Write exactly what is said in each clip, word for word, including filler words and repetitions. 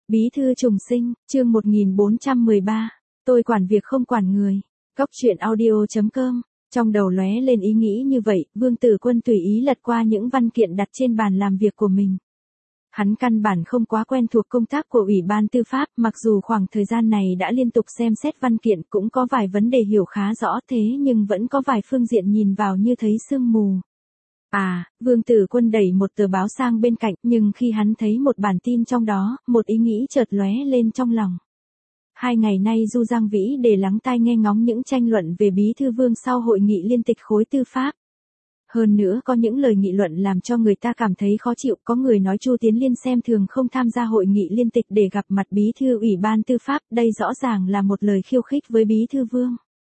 Bí thư trùng sinh, chương một nghìn bốn trăm mười ba. Tôi quản việc không quản người. Góc truyện audio chấm com. Trong đầu lóe lên ý nghĩ như vậy, Vương Tử Quân tùy ý lật qua những văn kiện đặt trên bàn làm việc của mình. Hắn căn bản không quá quen thuộc công tác của Ủy ban Tư pháp, mặc dù khoảng thời gian này đã liên tục xem xét văn kiện cũng có vài vấn đề hiểu khá rõ thế nhưng vẫn có vài phương diện nhìn vào như thấy sương mù. À, Vương Tử Quân đẩy một tờ báo sang bên cạnh, nhưng khi hắn thấy một bản tin trong đó, một ý nghĩ chợt lóe lên trong lòng. Hai ngày nay Du Giang Vĩ để lắng tai nghe ngóng những tranh luận về Bí thư Vương sau hội nghị liên tịch khối tư pháp. Hơn nữa có những lời nghị luận làm cho người ta cảm thấy khó chịu, có người nói Chu Tiến Liên xem thường không tham gia hội nghị liên tịch để gặp mặt Bí thư Ủy ban Tư pháp, đây rõ ràng là một lời khiêu khích với Bí thư Vương.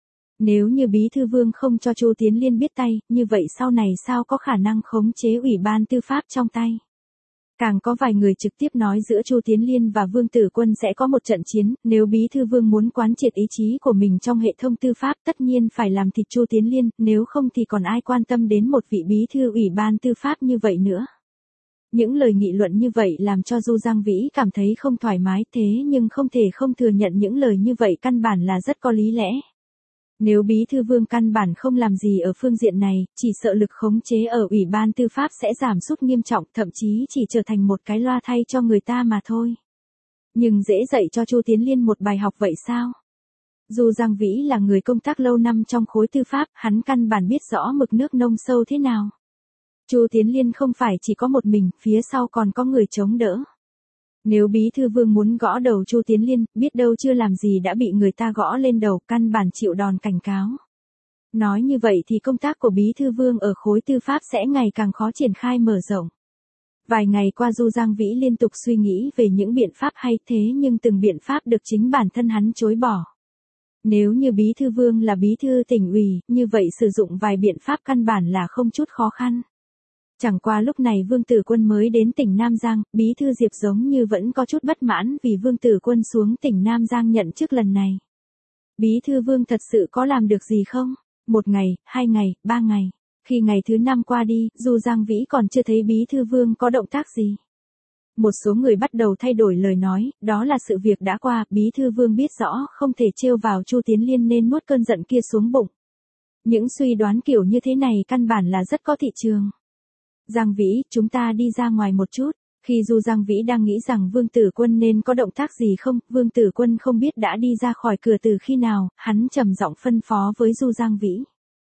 Nếu như Bí thư Vương không cho Chu Tiến Liên biết tay, như vậy sau này sao có khả năng khống chế Ủy ban Tư pháp trong tay. Càng có vài người trực tiếp nói giữa Chu Tiến Liên và Vương Tử Quân sẽ có một trận chiến, nếu Bí thư Vương muốn quán triệt ý chí của mình trong hệ thống tư pháp tất nhiên phải làm thịt Chu Tiến Liên, nếu không thì còn ai quan tâm đến một vị Bí thư Ủy ban Tư pháp như vậy nữa. Những lời nghị luận như vậy làm cho Du Giang Vĩ cảm thấy không thoải mái, thế nhưng không thể không thừa nhận những lời như vậy căn bản là rất có lý lẽ. Nếu Bí thư Vương căn bản không làm gì ở phương diện này, chỉ sợ lực khống chế ở Ủy ban Tư pháp sẽ giảm sút nghiêm trọng, thậm chí chỉ trở thành một cái loa thay cho người ta mà thôi. Nhưng dễ dạy cho Chu Tiến Liên một bài học vậy sao? Du Giang Vĩ là người công tác lâu năm trong khối tư pháp, hắn căn bản biết rõ mực nước nông sâu thế nào. Chu Tiến Liên không phải chỉ có một mình, phía sau còn có người chống đỡ. Nếu Bí thư Vương muốn gõ đầu Chu Tiến Liên, biết đâu chưa làm gì đã bị người ta gõ lên đầu, căn bản chịu đòn cảnh cáo. Nói như vậy thì công tác của Bí thư Vương ở khối tư pháp sẽ ngày càng khó triển khai mở rộng. Vài ngày qua Du Giang Vĩ liên tục suy nghĩ về những biện pháp hay thế nhưng từng biện pháp được chính bản thân hắn chối bỏ. Nếu như Bí thư Vương là Bí thư tỉnh ủy, như vậy sử dụng vài biện pháp căn bản là không chút khó khăn. Chẳng qua lúc này Vương Tử Quân mới đến tỉnh Nam Giang, Bí thư Diệp giống như vẫn có chút bất mãn vì Vương Tử Quân xuống tỉnh Nam Giang nhận chức lần này. Bí thư Vương thật sự có làm được gì không? Một ngày, hai ngày, ba ngày. Khi ngày thứ năm qua đi, Du Giang Vĩ còn chưa thấy Bí thư Vương có động tác gì. Một số người bắt đầu thay đổi lời nói, đó là sự việc đã qua, Bí thư Vương biết rõ không thể trêu vào Chu Tiến Liên nên nuốt cơn giận kia xuống bụng. Những suy đoán kiểu như thế này căn bản là rất có thị trường. Giang Vĩ, chúng ta đi ra ngoài một chút. Khi Du Giang Vĩ đang nghĩ rằng Vương Tử Quân nên có động tác gì không, Vương Tử Quân không biết đã đi ra khỏi cửa từ khi nào, hắn trầm giọng phân phó với Du Giang Vĩ.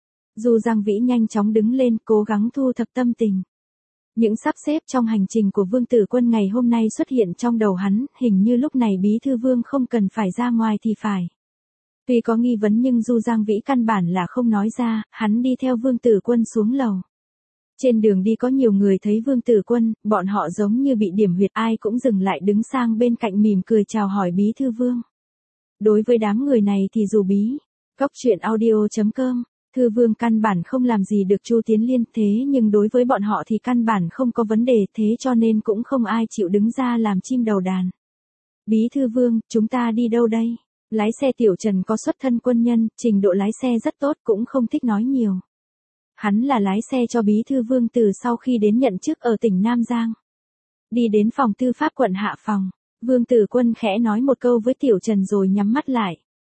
Du Giang Vĩ nhanh chóng đứng lên, cố gắng thu thập tâm tình. Những sắp xếp trong hành trình của Vương Tử Quân ngày hôm nay xuất hiện trong đầu hắn, hình như lúc này Bí thư Vương không cần phải ra ngoài thì phải. Tuy có nghi vấn nhưng Du Giang Vĩ căn bản là không nói ra, hắn đi theo Vương Tử Quân xuống lầu. Trên đường đi có nhiều người thấy Vương Tử Quân, bọn họ giống như bị điểm huyệt, ai cũng dừng lại đứng sang bên cạnh mỉm cười chào hỏi Bí thư Vương. Đối với đám người này thì dù Bí, góc truyện audio chấm com, thư Vương căn bản không làm gì được Chu Tiến Liên, thế nhưng đối với bọn họ thì căn bản không có vấn đề, thế cho nên cũng không ai chịu đứng ra làm chim đầu đàn. Bí thư Vương, chúng ta đi đâu đây? Lái xe Tiểu Trần có xuất thân quân nhân, trình độ lái xe rất tốt, cũng không thích nói nhiều. Hắn là lái xe cho Bí thư Vương từ sau khi đến nhận chức ở tỉnh Nam Giang. Đi đến phòng tư pháp quận Hạ Phòng, Vương Tử Quân khẽ nói một câu với Tiểu Trần rồi nhắm mắt lại.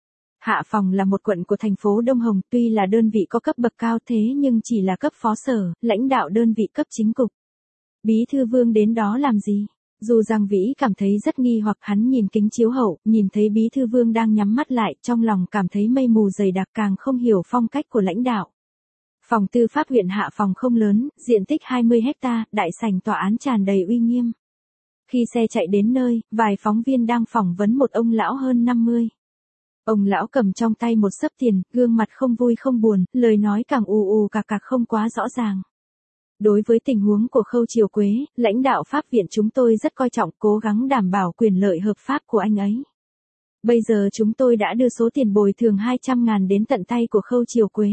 Hạ Phòng là một quận của thành phố Đông Hồng, tuy là đơn vị có cấp bậc cao thế nhưng chỉ là cấp phó sở, lãnh đạo đơn vị cấp chính cục. Bí thư Vương đến đó làm gì? Dù Giang Vĩ cảm thấy rất nghi hoặc, hắn nhìn kính chiếu hậu, nhìn thấy Bí thư Vương đang nhắm mắt lại, trong lòng cảm thấy mây mù dày đặc, càng không hiểu phong cách của lãnh đạo. Phòng tư pháp huyện Hạ Phòng không lớn, diện tích hai mươi héc ta, đại sảnh tòa án tràn đầy uy nghiêm. Khi xe chạy đến nơi, vài phóng viên đang phỏng vấn một ông lão hơn năm mươi. Ông lão cầm trong tay một xấp tiền, gương mặt không vui không buồn, lời nói càng ù ù cạc cạc không quá rõ ràng. Đối với tình huống của Khâu Triều Quế, lãnh đạo pháp viện chúng tôi rất coi trọng, cố gắng đảm bảo quyền lợi hợp pháp của anh ấy. Bây giờ chúng tôi đã đưa số tiền bồi thường hai trăm ngàn đến tận tay của Khâu Triều Quế.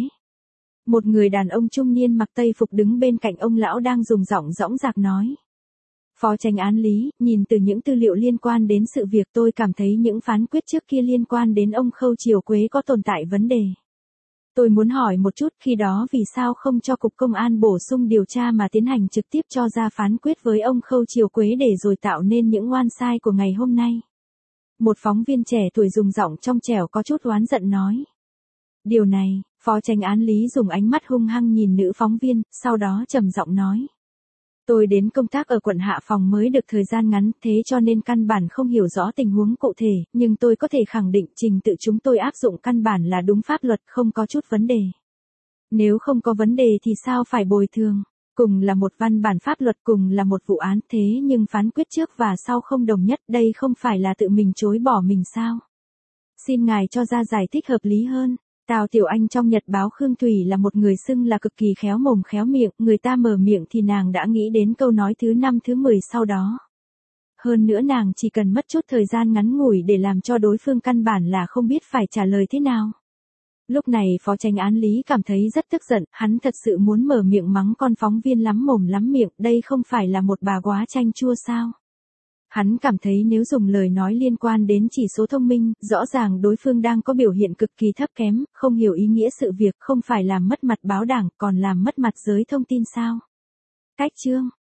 Một người đàn ông trung niên mặc tây phục đứng bên cạnh ông lão đang dùng giọng dõng dạc nói. Phó Chánh án Lý, nhìn từ những tư liệu liên quan đến sự việc tôi cảm thấy những phán quyết trước kia liên quan đến ông Khâu Triều Quế có tồn tại vấn đề. Tôi muốn hỏi một chút khi đó vì sao không cho Cục Công an bổ sung điều tra mà tiến hành trực tiếp cho ra phán quyết với ông Khâu Triều Quế để rồi tạo nên những oan sai của ngày hôm nay. Một phóng viên trẻ tuổi dùng giọng trong trẻo có chút oán giận nói. Điều này, Phó Chánh án Lý dùng ánh mắt hung hăng nhìn nữ phóng viên, sau đó trầm giọng nói. Tôi đến công tác ở quận Hạ Phòng mới được thời gian ngắn, thế cho nên căn bản không hiểu rõ tình huống cụ thể, nhưng tôi có thể khẳng định trình tự chúng tôi áp dụng căn bản là đúng pháp luật, không có chút vấn đề. Nếu không có vấn đề thì sao phải bồi thường? Cùng là một văn bản pháp luật, cùng là một vụ án, thế nhưng phán quyết trước và sau không đồng nhất, đây không phải là tự mình chối bỏ mình sao? Xin ngài cho ra giải thích hợp lý hơn. Tào Tiểu Anh trong Nhật báo Khương Thủy là một người xưng là cực kỳ khéo mồm khéo miệng, người ta mở miệng thì nàng đã nghĩ đến câu nói thứ năm thứ mười sau đó. Hơn nữa nàng chỉ cần mất chút thời gian ngắn ngủi để làm cho đối phương căn bản là không biết phải trả lời thế nào. Lúc này Phó Chánh án Lý cảm thấy rất tức giận, hắn thật sự muốn mở miệng mắng con phóng viên lắm mồm lắm miệng, đây không phải là một bà quá chanh chua sao? Hắn cảm thấy nếu dùng lời nói liên quan đến chỉ số thông minh, rõ ràng đối phương đang có biểu hiện cực kỳ thấp kém, không hiểu ý nghĩa sự việc, không phải làm mất mặt báo đảng, còn làm mất mặt giới thông tin sao? Cách chương